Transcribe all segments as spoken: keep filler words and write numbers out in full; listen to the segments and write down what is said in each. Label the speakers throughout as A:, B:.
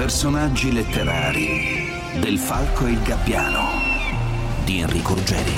A: Personaggi letterari del Falco e il Gabbiano di Enrico Ruggeri.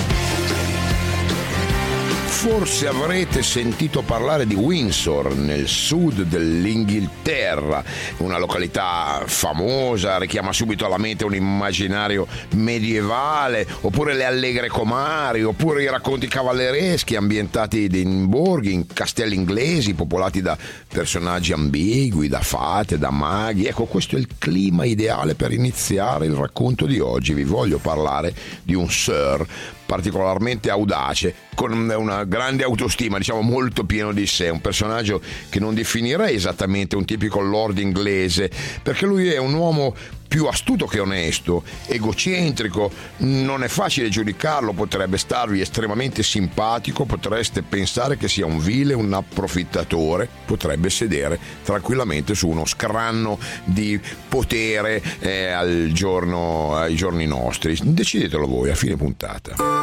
B: Forse avrete sentito parlare di Windsor, nel sud dell'Inghilterra, una località famosa, richiama subito alla mente un immaginario medievale, oppure le allegre comari, oppure i racconti cavallereschi ambientati in borghi, in castelli inglesi, popolati da personaggi ambigui, da fate, da maghi. Ecco, questo è il clima ideale per iniziare il racconto di oggi. Vi voglio parlare di un Sir particolarmente audace, con una grande autostima, diciamo molto pieno di sé, un personaggio che non definirei esattamente un tipico lord inglese, perché lui è un uomo più astuto che onesto, egocentrico, non è facile giudicarlo, potrebbe starvi estremamente simpatico, potreste pensare che sia un vile, un approfittatore, potrebbe sedere tranquillamente su uno scranno di potere eh, al giorno, ai giorni nostri. Decidetelo voi a fine puntata.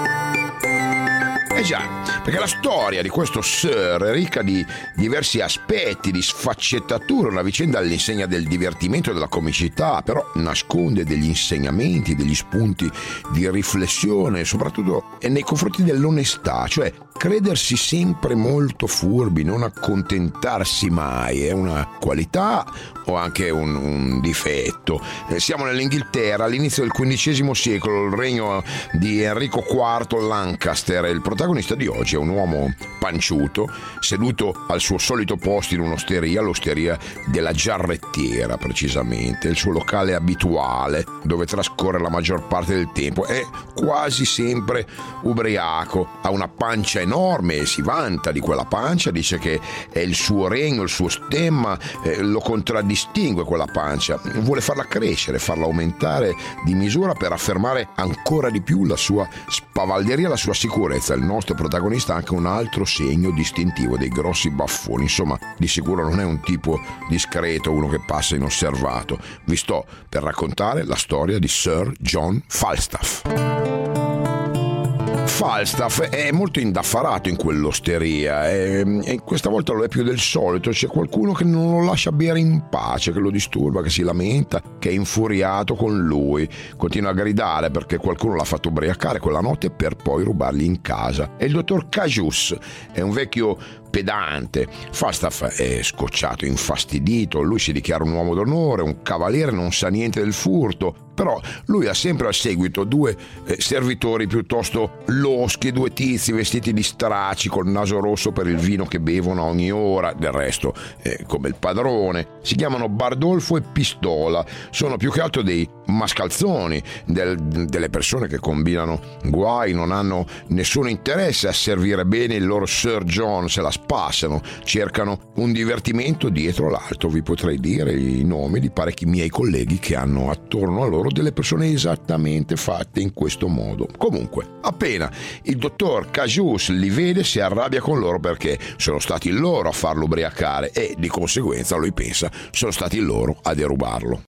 B: Eh già, perché la storia di questo Sir è ricca di diversi aspetti, di sfaccettature, una vicenda all'insegna del divertimento e della comicità, però nasconde degli insegnamenti, degli spunti di riflessione, soprattutto nei confronti dell'onestà, cioè credersi sempre molto furbi, non accontentarsi mai, è una qualità o anche un, un difetto. Eh, siamo nell'Inghilterra all'inizio del quindicesimo secolo, il regno di Enrico quarto Lancaster. Il protagonista di oggi è un uomo panciuto, seduto al suo solito posto in un'osteria, l'osteria della Giarrettiera precisamente, il suo locale abituale dove trascorre la maggior parte del tempo. È quasi sempre ubriaco, ha una pancia enorme e si vanta di quella pancia, dice che è il suo regno, il suo stemma, eh, lo contraddistingue quella pancia, vuole farla crescere, farla aumentare di misura per affermare ancora di più la sua spavalderia, la sua sicurezza. Il nostro protagonista ha anche un altro segno distintivo, dei grossi baffoni, insomma di sicuro non è un tipo discreto, uno che passa inosservato. Vi sto per raccontare la storia di Sir John Falstaff. Falstaff è molto indaffarato in quell'osteria e, e questa volta lo è più del solito. C'è qualcuno che non lo lascia bere in pace, che lo disturba, che si lamenta, che è infuriato con lui. Continua a gridare perché qualcuno l'ha fatto ubriacare quella notte per poi rubargli in casa. E il dottor Cajus è un vecchio pedante. Falstaff è scocciato, infastidito, lui si dichiara un uomo d'onore, un cavaliere, non sa niente del furto, però lui ha sempre al seguito due eh, servitori piuttosto loschi, due tizi vestiti di straci col naso rosso per il vino che bevono a ogni ora, del resto eh, come il padrone. Si chiamano Bardolfo e Pistola, sono più che altro dei mascalzoni, del, delle persone che combinano guai, non hanno nessun interesse a servire bene il loro Sir John, se la spassano, cercano un divertimento dietro l'altro. Vi potrei dire i nomi di parecchi miei colleghi che hanno attorno a loro delle persone esattamente fatte in questo modo. Comunque, appena il dottor Cajus li vede, si arrabbia con loro perché sono stati loro a farlo ubriacare e di conseguenza lui pensa sono stati loro a derubarlo.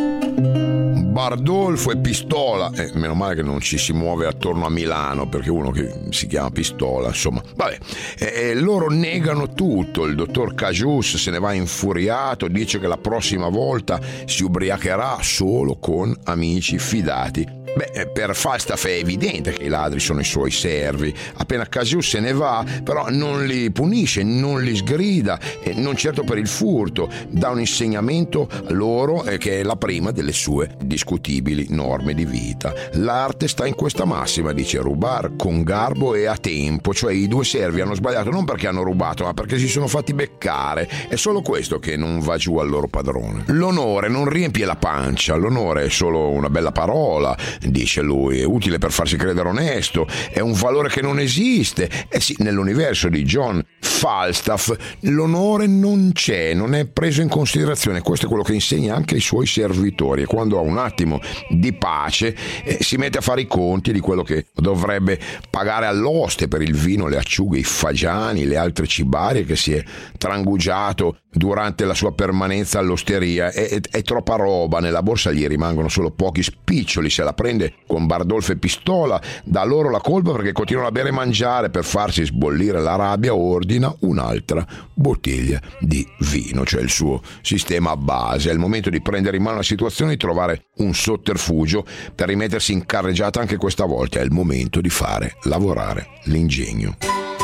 B: Bardolfo e Pistola, eh, meno male che non ci si muove attorno a Milano, perché uno che si chiama Pistola, insomma, vabbè, eh, loro negano tutto. Il dottor Cajus se ne va infuriato, dice che la prossima volta si ubriacherà solo con amici fidati. Beh, per Falstaff è evidente che i ladri sono i suoi servi. Appena Cajus se ne va, però non li punisce, non li sgrida, e non certo per il furto, dà un insegnamento loro eh, che è la prima delle sue discutibili norme di vita. L'arte sta in questa massima, dice: rubar con garbo e a tempo. Cioè i due servi hanno sbagliato non perché hanno rubato, ma perché si sono fatti beccare. È solo questo che non va giù al loro padrone. L'onore non riempie la pancia, l'onore è solo una bella parola, dice lui, è utile per farsi credere onesto, è un valore che non esiste. Eh sì, nell'universo di John Falstaff l'onore non c'è, non è preso in considerazione. Questo è quello che insegna anche ai suoi servitori, e quando ha un attimo di pace eh, si mette a fare i conti di quello che dovrebbe pagare all'oste per il vino, le acciughe, i fagiani, le altre cibarie che si è trangugiato durante la sua permanenza all'osteria. È, è, è troppa roba, nella borsa gli rimangono solo pochi spiccioli, se la prende con Bardolfo e Pistola, dà loro la colpa perché continuano a bere e mangiare. Per farsi sbollire la rabbia ordina ordina un'altra bottiglia di vino, cioè il suo sistema base. È il momento di prendere in mano la situazione e di trovare un sotterfugio per rimettersi in carreggiata anche questa volta. È il momento di fare lavorare l'ingegno.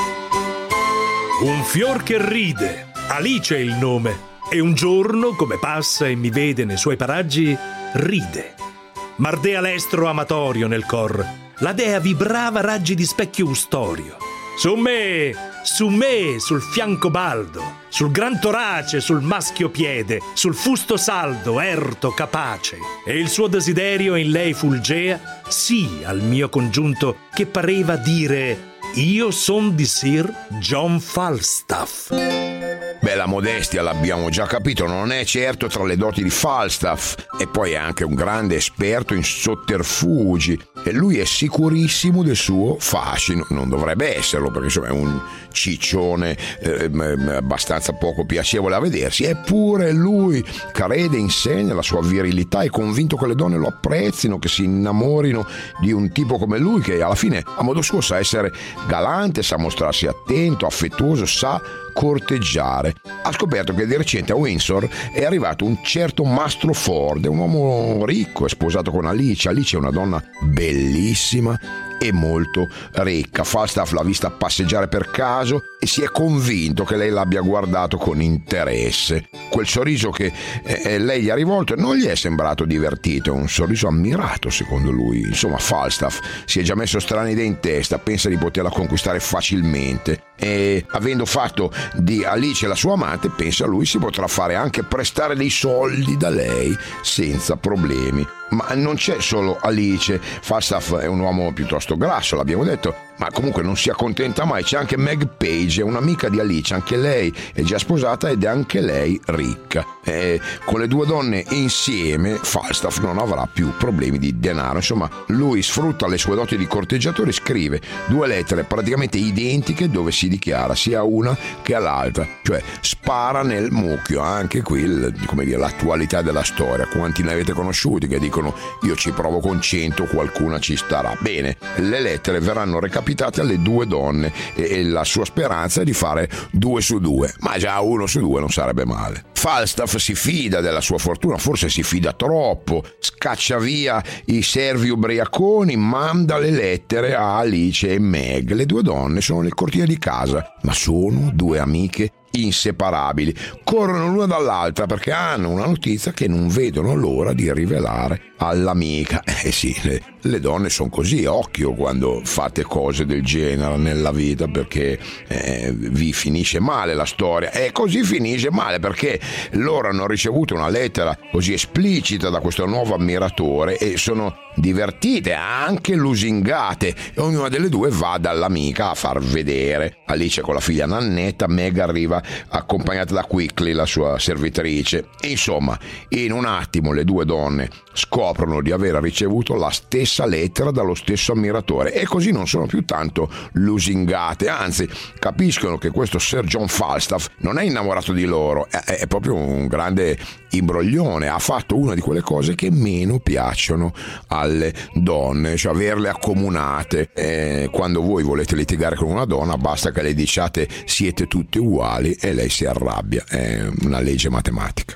C: Un fior che ride, Alice è il nome, e un giorno, come passa e mi vede nei suoi paraggi, ride. Mardea l'estro amatorio nel cor, la dea vibrava raggi di specchio ustorio. Su me, su me, sul fianco baldo, sul gran torace, sul maschio piede, sul fusto saldo, erto, capace. E il suo desiderio in lei fulgea, sì al mio congiunto, che pareva dire: io son di Sir John Falstaff.
B: Beh, la modestia l'abbiamo già capito, non è certo tra le doti di Falstaff, e poi è anche un grande esperto in sotterfugi e lui è sicurissimo del suo fascino. Non dovrebbe esserlo, perché insomma è un ciccione eh, abbastanza poco piacevole a vedersi, eppure lui crede, insegna la sua virilità, è convinto che le donne lo apprezzino, che si innamorino di un tipo come lui, che alla fine a modo suo sa essere galante, sa mostrarsi attento, affettuoso, sa corteggiare. Ha scoperto che di recente a Windsor è arrivato un certo Mastro Ford, è un uomo ricco, è sposato con Alice. Alice è una donna bellissima e molto ricca. Falstaff l'ha vista passeggiare per caso e si è convinto che lei l'abbia guardato con interesse. Quel sorriso che eh, lei gli ha rivolto non gli è sembrato divertito, è un sorriso ammirato secondo lui. Insomma, Falstaff si è già messo strane idee in testa, pensa di poterla conquistare facilmente e, avendo fatto di Alice la sua amante, pensa lui si potrà fare anche prestare dei soldi da lei senza problemi. Ma non c'è solo Alice. Falstaff è un uomo piuttosto grasso, l'abbiamo detto, ma comunque non si accontenta mai. C'è anche Meg Page, è un'amica di Alice, anche lei è già sposata ed è anche lei ricca. E con le due donne insieme Falstaff non avrà più problemi di denaro. Insomma, lui sfrutta le sue doti di corteggiatore, scrive due lettere praticamente identiche dove si dichiara sia una che all'altra, cioè spara nel mucchio. Anche qui il, come dire, l'attualità della storia. Quanti ne avete conosciuti che dicono io ci provo con cento, qualcuna ci starà? Bene, le lettere verranno recapitate alle due donne e la sua speranza è di fare due su due, ma già uno su due non sarebbe male. Falstaff si fida della sua fortuna, forse si fida troppo, scaccia via i servi ubriaconi, manda le lettere a Alice e Meg. Le due donne sono nel cortile di casa, ma sono due amiche inseparabili, corrono l'una dall'altra perché hanno una notizia che non vedono l'ora di rivelare all'amica. Eh sì, le, le donne sono così, occhio quando fate cose del genere nella vita, perché eh, vi finisce male la storia. E così finisce male perché loro hanno ricevuto una lettera così esplicita da questo nuovo ammiratore e sono divertite, anche lusingate, e ognuna delle due va dall'amica a far vedere. Alice con la figlia Nannetta, Meg arriva accompagnata da Quickly, la sua servitrice. E insomma, in un attimo le due donne scoprono di aver ricevuto la stessa lettera dallo stesso ammiratore e così non sono più tanto lusingate, anzi capiscono che questo Sir John Falstaff non è innamorato di loro, è, è proprio un grande imbroglione, ha fatto una di quelle cose che meno piacciono alle donne, cioè averle accomunate. Eh, quando voi volete litigare con una donna basta che le diciate siete tutte uguali e lei si arrabbia, è una legge matematica.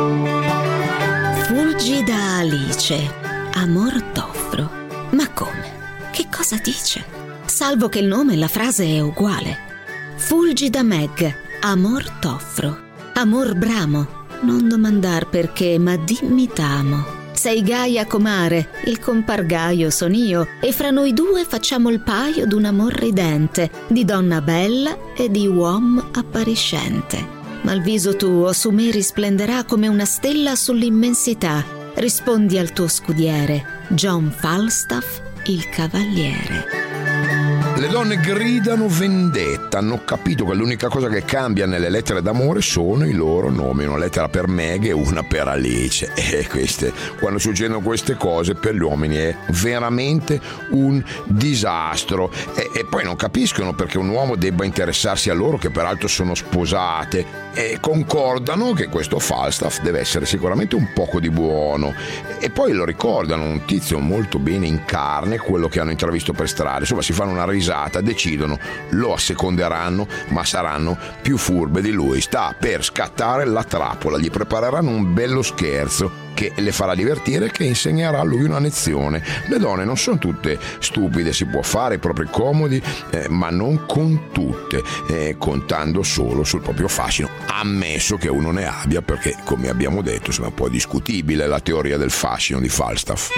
D: Fulgida Alice, amor t'offro. Ma come? Che cosa dice? Salvo che il nome e la frase è uguale. Fulgida Meg, amor t'offro. Amor bramo, non domandar perché, ma dimmi t'amo. Sei Gaia comare, il compar Gaio son io, e fra noi due facciamo il paio d'un amor ridente, di donna bella e di uom appariscente. Ma il viso tuo su me risplenderà come una stella sull'immensità. Rispondi al tuo scudiere, John Falstaff, il cavaliere.
B: Le donne gridano vendetta, hanno capito che l'unica cosa che cambia nelle lettere d'amore sono i loro nomi, una lettera per Meg e una per Alice. E queste, quando succedono queste cose per gli uomini è veramente un disastro. E, e poi non capiscono perché un uomo debba interessarsi a loro, che peraltro sono sposate, e concordano che questo Falstaff deve essere sicuramente un poco di buono. E poi lo ricordano, un tizio molto bene in carne, quello che hanno intravisto per strada. Insomma, si fanno una risata sposata, decidono, lo asseconderanno, ma saranno più furbe di lui. Sta per scattare la trappola, gli prepareranno un bello scherzo che le farà divertire e che insegnerà a lui una lezione. Le donne non sono tutte stupide, si può fare i propri comodi, eh, ma non con tutte, eh, contando solo sul proprio fascino, ammesso che uno ne abbia, perché come abbiamo detto insomma, è un po' discutibile la teoria del fascino di Falstaff.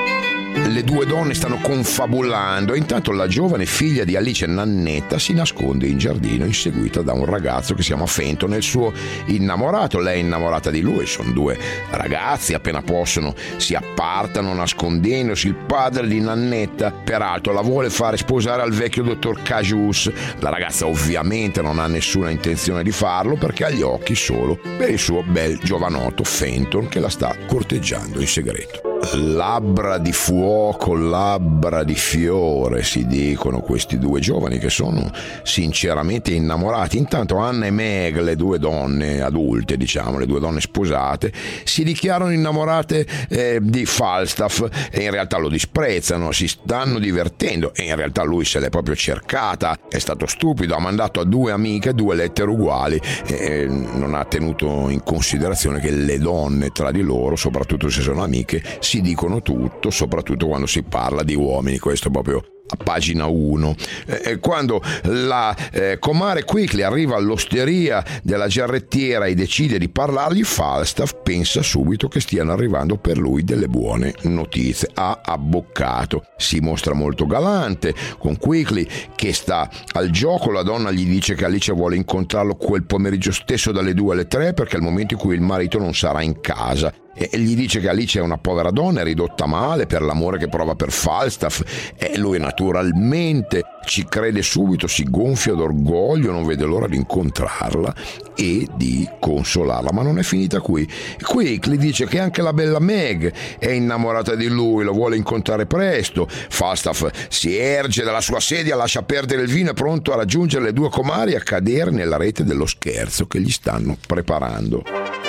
B: Le due donne stanno confabulando e intanto la giovane figlia di Alice, Nannetta, si nasconde in giardino inseguita da un ragazzo che si chiama Fenton, il suo innamorato. Lei è innamorata di lui, sono due ragazzi, appena possono si appartano nascondendosi. Il padre di Nannetta peraltro la vuole fare sposare al vecchio dottor Cajus. La ragazza ovviamente non ha nessuna intenzione di farlo perché ha gli occhi solo per il suo bel giovanotto Fenton che la sta corteggiando in segreto. Labbra di fuoco, labbra di fiore, si dicono questi due giovani che sono sinceramente innamorati. Intanto Anna e Meg, le due donne adulte, diciamo, le due donne sposate, si dichiarano innamorate eh, di Falstaff e in realtà lo disprezzano, si stanno divertendo e in realtà lui se l'è proprio cercata, è stato stupido, ha mandato a due amiche due lettere uguali e non ha tenuto in considerazione che le donne tra di loro, soprattutto se sono amiche, si dicono tutto, soprattutto quando si parla di uomini. Questo proprio a pagina uno. Eh, quando la eh, comare Quickly arriva all'osteria della giarrettiera e decide di parlargli, Falstaff pensa subito che stiano arrivando per lui delle buone notizie. Ha abboccato, si mostra molto galante con Quickly che sta al gioco. La donna gli dice che Alice vuole incontrarlo quel pomeriggio stesso dalle due alle tre perché è il momento in cui il marito non sarà in casa. E gli dice che Alice è una povera donna, è ridotta male per l'amore che prova per Falstaff e lui naturalmente ci crede subito, si gonfia d'orgoglio, non vede l'ora di incontrarla e di consolarla. Ma non è finita qui. Quickly dice che anche la bella Meg è innamorata di lui, lo vuole incontrare presto. Falstaff si erge dalla sua sedia, lascia perdere il vino, è pronto a raggiungere le due comari e a cadere nella rete dello scherzo che gli stanno preparando.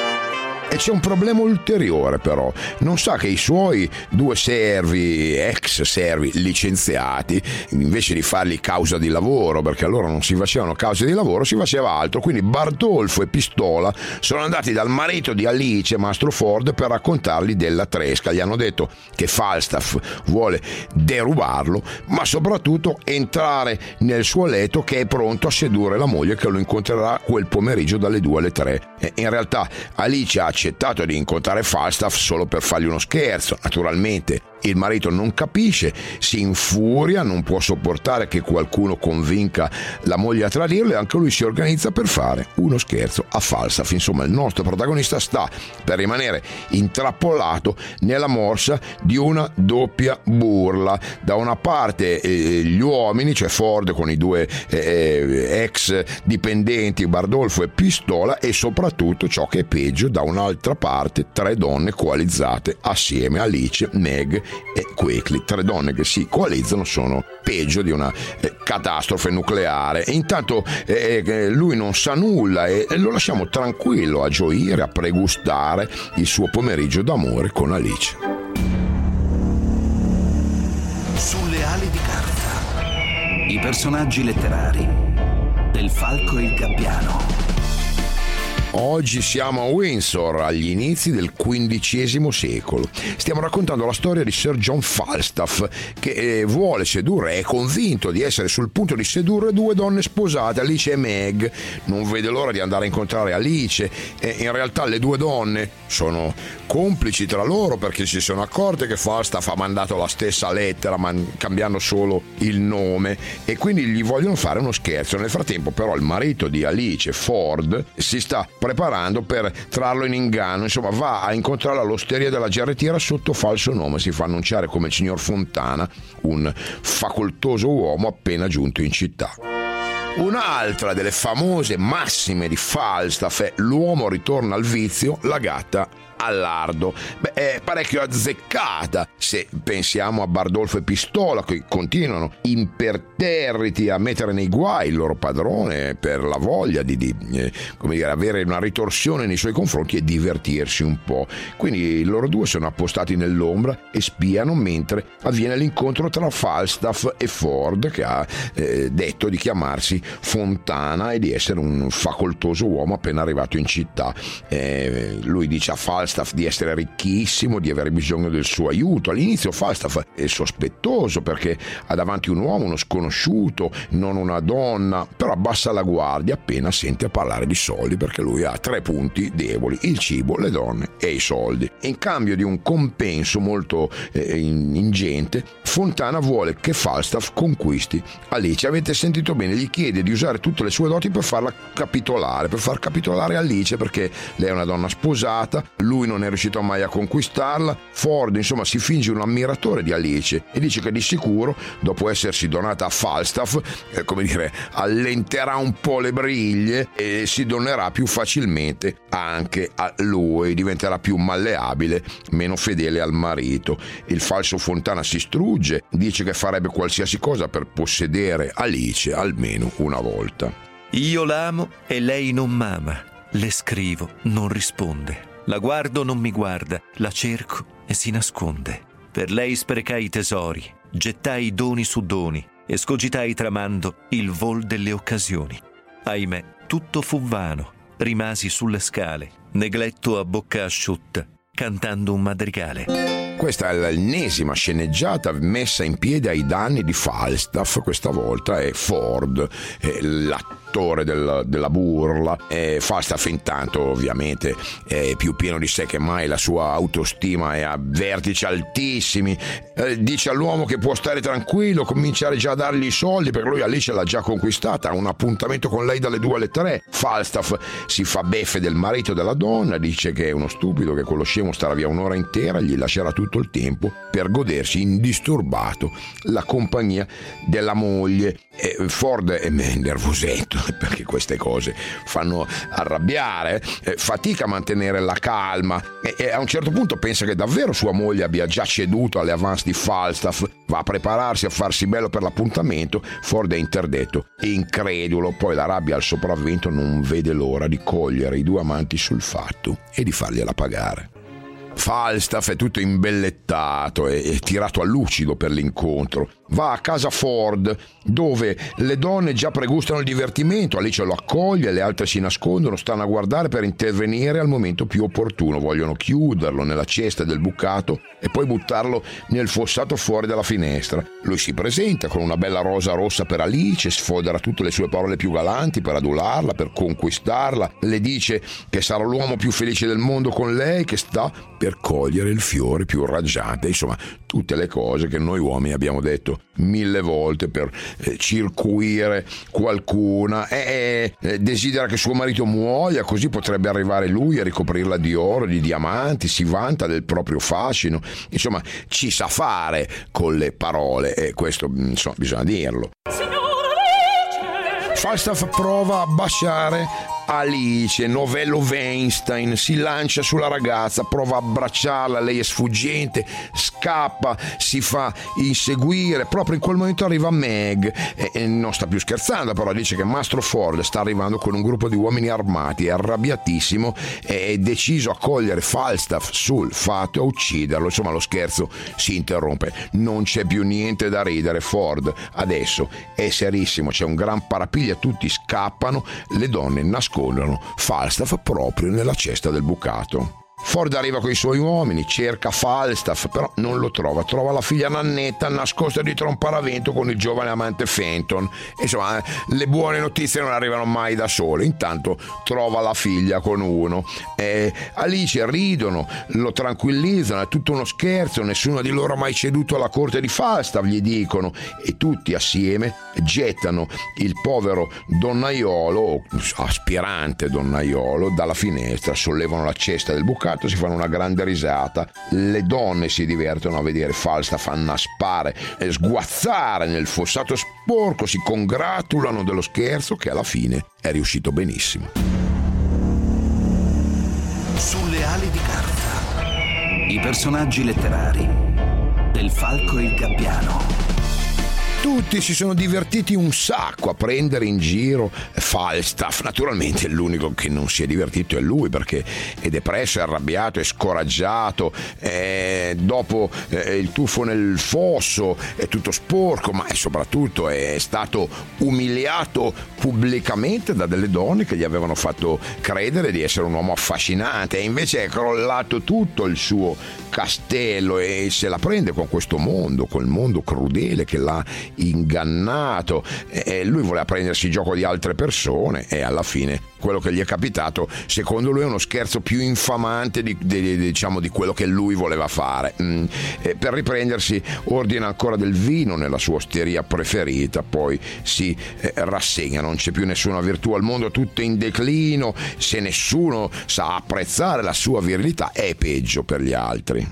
B: E c'è un problema ulteriore però, non sa che i suoi due servi, ex servi licenziati, invece di fargli causa di lavoro, perché allora non si facevano cause di lavoro, si faceva altro, quindi Bardolfo e Pistola sono andati dal marito di Alice, Mastro Ford, per raccontargli della tresca. Gli hanno detto che Falstaff vuole derubarlo, ma soprattutto entrare nel suo letto, che è pronto a sedurre la moglie che lo incontrerà quel pomeriggio dalle due alle tre. E in realtà Alice ha accettato di incontrare Falstaff solo per fargli uno scherzo. Naturalmente il marito non capisce, si infuria, non può sopportare che qualcuno convinca la moglie a tradirlo e anche lui si organizza per fare uno scherzo a Falstaff. Insomma, il nostro protagonista sta per rimanere intrappolato nella morsa di una doppia burla. Da una parte eh, gli uomini, cioè Ford con i due eh, ex dipendenti Bardolfo e Pistola, e soprattutto ciò che è peggio, da un'altra parte tre donne coalizzate assieme, Alice, Meg e Quickly. Tre donne che si coalizzano sono peggio di una eh, catastrofe nucleare. E intanto eh, eh, lui non sa nulla e, e lo lasciamo tranquillo a gioire, a pregustare il suo pomeriggio d'amore con Alice.
A: Sulle ali di carta, i personaggi letterari del Falco e il Gabbiano.
B: Oggi siamo a Windsor, agli inizi del quindicesimo secolo. Stiamo raccontando la storia di Sir John Falstaff, che vuole sedurre, è convinto di essere sul punto di sedurre due donne sposate, Alice e Meg. Non vede l'ora di andare a incontrare Alice e in realtà le due donne sono complici tra loro perché si sono accorte che Falstaff ha mandato la stessa lettera ma cambiando solo il nome e quindi gli vogliono fare uno scherzo. Nel frattempo però il marito di Alice, Ford, si sta preparando per trarlo in inganno. Insomma, va a incontrarla all'osteria della giarrettiera sotto falso nome, si fa annunciare come il signor Fontana, un facoltoso uomo appena giunto in città. Un'altra delle famose massime di Falstaff è: l'uomo ritorna al vizio, la gatta al lardo. Beh, è parecchio azzeccata se pensiamo a Bardolfo e Pistola, che continuano imperterriti a mettere nei guai il loro padrone per la voglia di, di eh, come dire, avere una ritorsione nei suoi confronti e divertirsi un po'. Quindi loro due sono appostati nell'ombra e spiano mentre avviene l'incontro tra Falstaff e Ford, che ha eh, detto di chiamarsi Fontana e di essere un facoltoso uomo appena arrivato in città. Eh, lui dice a Falstaff di essere ricchissimo, di avere bisogno del suo aiuto. All'inizio Falstaff è sospettoso perché ha davanti un uomo, uno sconosciuto, non una donna, però abbassa la guardia appena sente parlare di soldi, perché lui ha tre punti deboli: il cibo, le donne e i soldi. E in cambio di un compenso molto eh, ingente, Fontana vuole che Falstaff conquisti Alice. Avete sentito bene, gli chiede di usare tutte le sue doti per farla capitolare, per far capitolare Alice, perché lei è una donna sposata, lui non è riuscito mai a conquistarla. Ford insomma si finge un ammiratore di Alice e dice che di sicuro, dopo essersi donata a Falstaff, eh, come dire, allenterà un po' le briglie e si donerà più facilmente anche a lui, diventerà più malleabile, meno fedele al marito. Il falso Fontana si strugge, dice che farebbe qualsiasi cosa per possedere Alice almeno una volta.
E: Io l'amo e lei non m'ama, le scrivo, non risponde, la guardo, non mi guarda, la cerco e si nasconde. Per lei sprecai tesori, gettai doni su doni, escogitai tramando il vol delle occasioni. Ahimè, tutto fu vano, rimasi sulle scale, negletto a bocca asciutta, cantando un madrigale.
B: Questa è l'ennesima sceneggiata messa in piedi ai danni di Falstaff. Questa volta è Ford, è l'attore del, della burla. E Falstaff intanto ovviamente è più pieno di sé che mai, la sua autostima è a vertici altissimi. Eh, dice all'uomo che può stare tranquillo, cominciare già a dargli i soldi perché lui Alice l'ha già conquistata, ha un appuntamento con lei dalle due alle tre. Falstaff si fa beffe del marito della donna, dice che è uno stupido, che quello scemo starà via un'ora intera, gli lascerà tutto il tempo per godersi indisturbato la compagnia della moglie. E Ford è nervosetto perché queste cose fanno arrabbiare, eh, fatica a mantenere la calma e, e a un certo punto pensa che davvero sua moglie abbia già ceduto alle avance di Falstaff. Va a prepararsi a farsi bello per l'appuntamento. Ford è interdetto e incredulo, poi la rabbia al sopravvento non vede l'ora di cogliere i due amanti sul fatto e di fargliela pagare. Falstaff è tutto imbellettato e, e tirato a lucido per l'incontro. Va a casa Ford, dove le donne già pregustano il divertimento. Alice lo accoglie, le altre si nascondono, stanno a guardare per intervenire al momento più opportuno. Vogliono chiuderlo nella cesta del bucato e poi buttarlo nel fossato fuori dalla finestra. Lui si presenta con una bella rosa rossa per Alice, sfodera tutte le sue parole più galanti per adularla, per conquistarla. Le dice che sarà l'uomo più felice del mondo con lei, che sta per cogliere il fiore più raggiante. Insomma, tutte le cose che noi uomini abbiamo detto mille volte per eh, circuire qualcuna. E eh, desidera che suo marito muoia, così potrebbe arrivare lui a ricoprirla di oro, di diamanti. Si vanta del proprio fascino. Insomma, ci sa fare con le parole e questo, insomma, bisogna dirlo. Falstaff prova a baciare Alice, novello Weinstein, si lancia sulla ragazza, prova a abbracciarla, lei è sfuggente, scappa, si fa inseguire. Proprio in quel momento arriva Meg e, e non sta più scherzando, però dice che Mastro Ford sta arrivando con un gruppo di uomini armati, è arrabbiatissimo, è deciso a cogliere Falstaff sul fatto e a ucciderlo. Insomma, lo scherzo si interrompe, non c'è più niente da ridere. Ford adesso è serissimo, c'è un gran parapiglia, tutti scappano, le donne nascondono Falstaff proprio nella cesta del bucato. Ford arriva con i suoi uomini, cerca Falstaff, però non lo trova. Trova la figlia Nannetta nascosta dietro un paravento con il giovane amante Fenton. Insomma, le buone notizie non arrivano mai da sole. Intanto trova la figlia con uno. E Alice ridono, lo tranquillizzano, è tutto uno scherzo, nessuno di loro ha mai ceduto alla corte di Falstaff, gli dicono, e tutti assieme gettano il povero donnaiolo, o aspirante donnaiolo, dalla finestra, sollevano la cesta del bucato, si fanno una grande risata. Le donne si divertono a vedere Falstaff annaspare e sguazzare nel fossato sporco, si congratulano dello scherzo che alla fine è riuscito benissimo.
A: Sulle ali di carta. I personaggi letterari del Falco e il Gabbiano.
B: Tutti si sono divertiti un sacco a prendere in giro Falstaff. Naturalmente l'unico che non si è divertito è lui, perché è depresso, è arrabbiato, è scoraggiato, è dopo eh, il tuffo nel fosso è tutto sporco, ma è soprattutto è stato umiliato pubblicamente da delle donne che gli avevano fatto credere di essere un uomo affascinante, e invece è crollato tutto il suo castello e se la prende con questo mondo, col mondo crudele che l'ha ingannato, e lui voleva prendersi gioco di altre persone, e alla fine quello che gli è capitato secondo lui è uno scherzo più infamante di, di, di, diciamo, di quello che lui voleva fare. mm. Per riprendersi ordina ancora del vino nella sua osteria preferita, poi si eh, rassegna, non c'è più nessuna virtù al mondo, tutto in declino, se nessuno sa apprezzare la sua virilità è peggio per gli altri.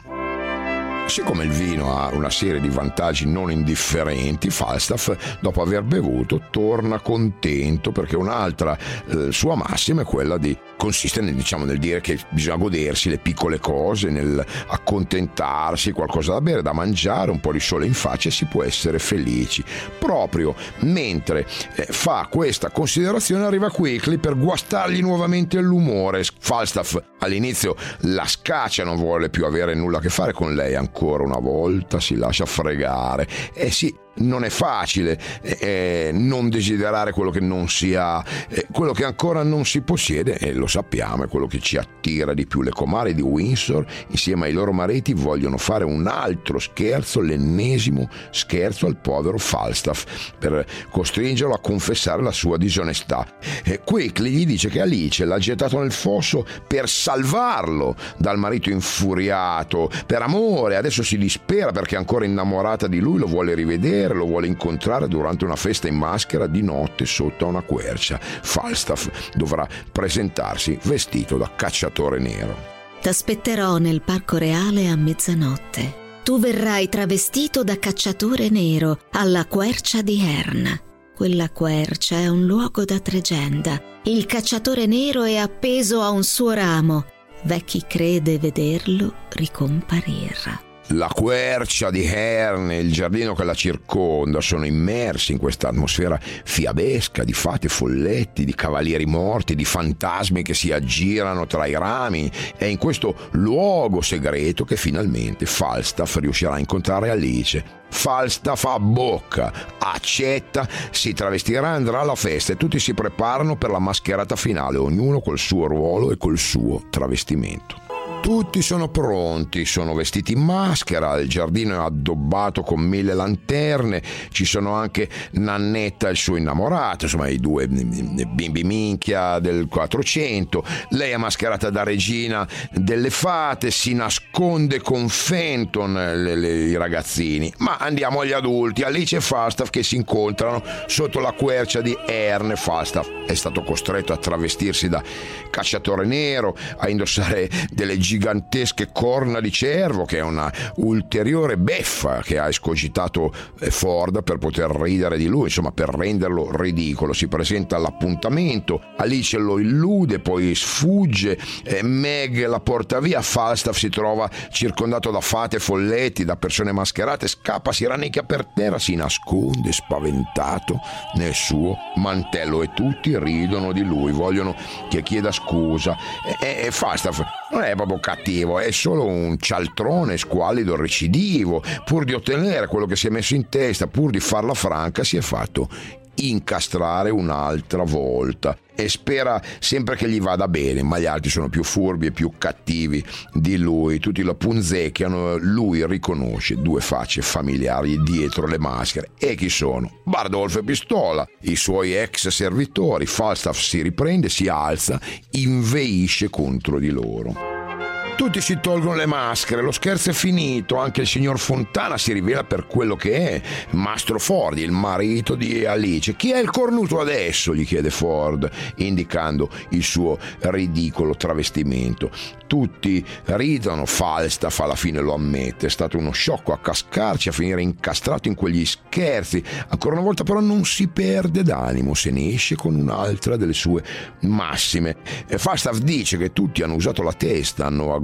B: Siccome il vino ha una serie di vantaggi non indifferenti, Falstaff, dopo aver bevuto, torna contento, perché un'altra eh, sua massima è quella di consiste nel, diciamo, nel dire che bisogna godersi le piccole cose, nel accontentarsi, qualcosa da bere, da mangiare, un po' di sole in faccia, e si può essere felici. Proprio mentre eh, fa questa considerazione arriva Quickly per guastargli nuovamente l'umore. Falstaff all'inizio la scaccia, non vuole più avere nulla a che fare con lei, ancora una volta si lascia fregare. Eh sì, non è facile eh, non desiderare quello che non si ha, eh, quello che ancora non si possiede, e lo sappiamo, è quello che ci attira di più. Le comari di Windsor, insieme ai loro mariti, vogliono fare un altro scherzo, l'ennesimo scherzo al povero Falstaff, per costringerlo a confessare la sua disonestà. Eh, Quickly gli dice che Alice l'ha gettato nel fosso per salvarlo dal marito infuriato, per amore. Adesso si dispera perché è ancora innamorata di lui, lo vuole rivedere, lo vuole incontrare durante una festa in maschera di notte sotto a una quercia. Falstaff dovrà presentarsi vestito da cacciatore nero.
D: T'aspetterò nel parco reale a mezzanotte. Tu verrai travestito da cacciatore nero alla quercia di Herne. Quella quercia è un luogo da tregenda. Il cacciatore nero è appeso a un suo ramo. V'è chi crede vederlo ricomparire.
B: La quercia di Herne e il giardino che la circonda sono immersi in questa atmosfera fiabesca di fate folletti, di cavalieri morti, di fantasmi che si aggirano tra i rami. È in questo luogo segreto che finalmente Falstaff riuscirà a incontrare Alice. Falstaff abbocca, accetta, si travestirà, andrà alla festa, e tutti si preparano per la mascherata finale, ognuno col suo ruolo e col suo travestimento. Tutti sono pronti, sono vestiti in maschera, il giardino è addobbato con mille lanterne, ci sono anche Nannetta e il suo innamorato, insomma i due bimbi minchia del quattrocento. Lei è mascherata da regina delle fate, si nasconde con Fenton, le, le, i ragazzini. Ma andiamo agli adulti, Alice e Falstaff che si incontrano sotto la quercia di Herne. Falstaff è stato costretto a travestirsi da cacciatore nero, a indossare delle gigantesche corna di cervo, che è una ulteriore beffa che ha escogitato Ford per poter ridere di lui, insomma per renderlo ridicolo. Si presenta all'appuntamento, Alice lo illude, poi sfugge, eh, Meg la porta via, Falstaff si trova circondato da fate, folletti, da persone mascherate, scappa, si rannicchia per terra, si nasconde spaventato nel suo mantello, e tutti ridono di lui, vogliono che chieda scusa. E, e Falstaff non è proprio cattivo, è solo un cialtrone squallido, recidivo. Pur di ottenere quello che si è messo in testa, pur di farla franca, si è fatto incastrare un'altra volta e spera sempre che gli vada bene, ma gli altri sono più furbi e più cattivi di lui, tutti lo punzecchiano. Lui riconosce due facce familiari dietro le maschere. E chi sono? Bardolph e Pistola, i suoi ex servitori. Falstaff si riprende, si alza, inveisce contro di loro. Tutti si tolgono le maschere, lo scherzo è finito, anche il signor Fontana si rivela per quello che è, Mastro Ford, il marito di Alice. Chi è il cornuto adesso? Gli chiede Ford, indicando il suo ridicolo travestimento. Tutti ridono, Falstaff alla fine lo ammette, è stato uno sciocco a cascarci, a finire incastrato in quegli scherzi. Ancora una volta però non si perde d'animo, se ne esce con un'altra delle sue massime. Falstaff dice che tutti hanno usato la testa, hanno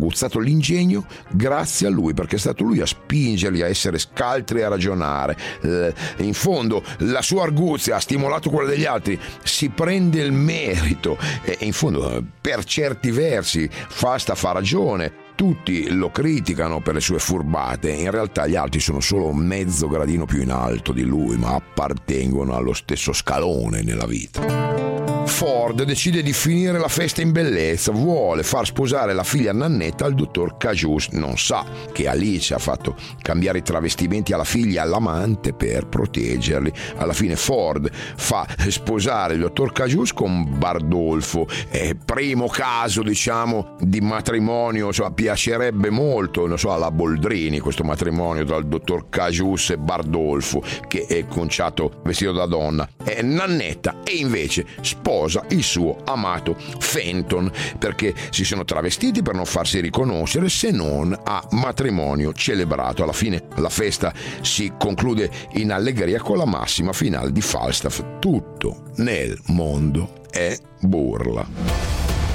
B: aguzzato l'ingegno grazie a lui, perché è stato lui a spingerli a essere scaltri e a ragionare. Eh, in fondo la sua arguzia ha stimolato quella degli altri, si prende il merito e in fondo per certi versi Falstaff fa ragione. Tutti lo criticano per le sue furbate, in realtà gli altri sono solo mezzo gradino più in alto di lui, ma appartengono allo stesso scalone nella vita. Ford decide di finire la festa in bellezza, vuole far sposare la figlia Nannetta al dottor Cajus, non sa che Alice ha fatto cambiare i travestimenti alla figlia e all'amante per proteggerli. Alla fine Ford fa sposare il dottor Cajus con Bardolfo, è primo caso diciamo di matrimonio, insomma, piacerebbe molto, non so, alla Boldrini questo matrimonio tra il dottor Cajus e Bardolfo, che è conciato vestito da donna. È Nannetta e invece sposa il suo amato Fenton, perché si sono travestiti per non farsi riconoscere se non a matrimonio celebrato. Alla fine la festa si conclude in allegria con la massima finale di Falstaff: tutto nel mondo è burla.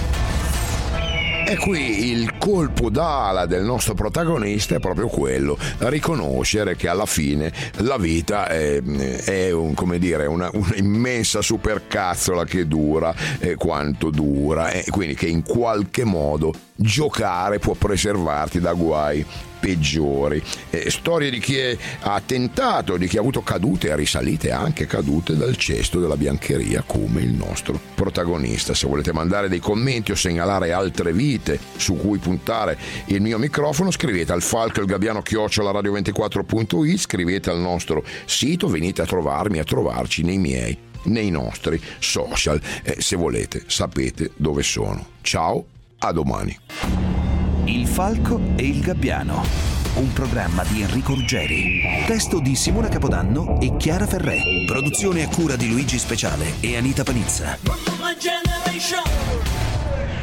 B: E qui il colpo d'ala del nostro protagonista è proprio quello, riconoscere che alla fine la vita è, è un, come dire, una, una immensa supercazzola che dura eh, quanto dura, e quindi che in qualche modo giocare può preservarti da guai peggiori. Eh, storie di chi è, ha tentato, di chi ha avuto cadute e risalite, anche cadute dal cesto della biancheria, come il nostro protagonista. Se volete mandare dei commenti o segnalare altre vite su cui puntare il mio microfono, scrivete al falco il gabbiano chiocciola radio ventiquattro punto it, scrivete al nostro sito, venite a trovarmi, a trovarci nei miei, nei nostri social. Eh, se volete sapete dove sono. Ciao, a domani.
A: Il Falco e il Gabbiano, un programma di Enrico Ruggeri, testo di Simona Capodanno e Chiara Ferré, produzione a cura di Luigi Speciale e Anita Panizza.